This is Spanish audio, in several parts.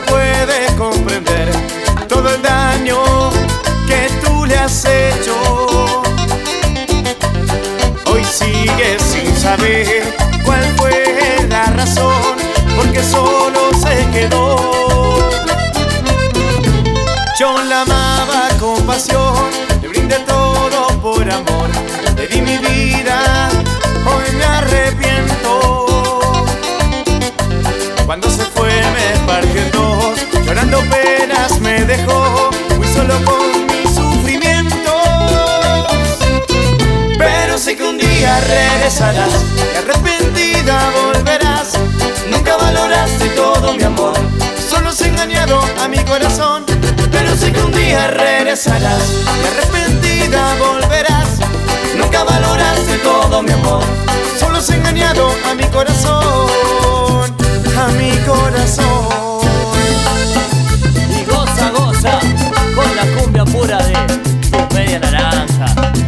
puede comprender todo el daño que tú le has hecho. Hoy sigues sin saber cuál fue la razón, porque solo se quedó. Yo la amaba con pasión, le brindé todo por amor, le di mi vida, hoy me arrepiento. Cuando se fue me partió en dos, llorando penas me dejó, muy solo con mis sufrimientos. Pero sé que un día regresarás y arrepentida volverás. Nunca valoraste todo mi amor, solo has engañado a mi corazón. Pero sé que un día regresarás y arrepentida volverás. Nunca valoraste todo mi amor, solo has engañado a mi corazón, a mi corazón. Y goza, goza con la cumbia pura de tu media naranja.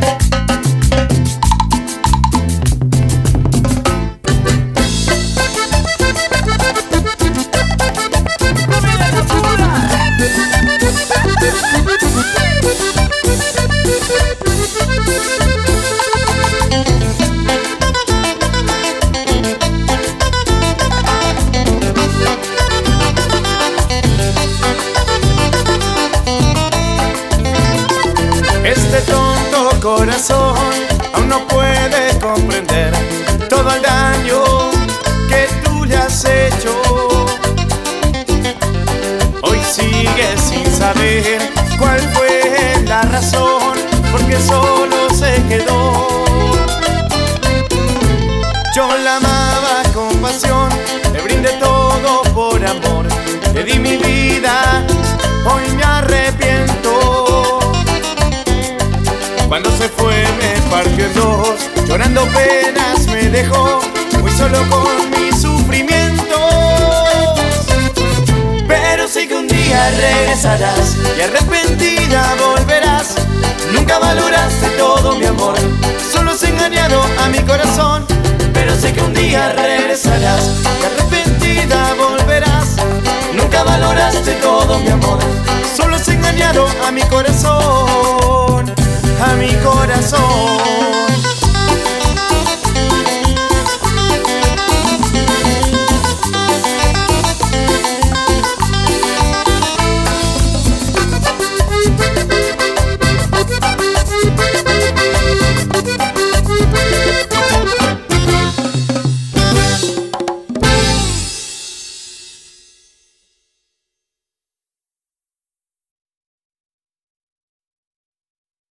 Este tonto corazón aún no puede comprender todo el daño que tú le has hecho. Hoy sigue sin saber cuál fue la razón, porque solo se quedó. Yo la amaba con pasión, le brindé todo por amor, le di mi vida, hoy me arrepiento. Cuando se fue me partió en dos, llorando penas me dejó, muy solo con mis sufrimientos. Pero sé que un día regresarás y arrepentida volverás. Nunca valoraste todo mi amor, solo has engañado a mi corazón. Pero sé que un día regresarás y arrepentida volverás. Nunca valoraste todo mi amor, solo has engañado a mi corazón.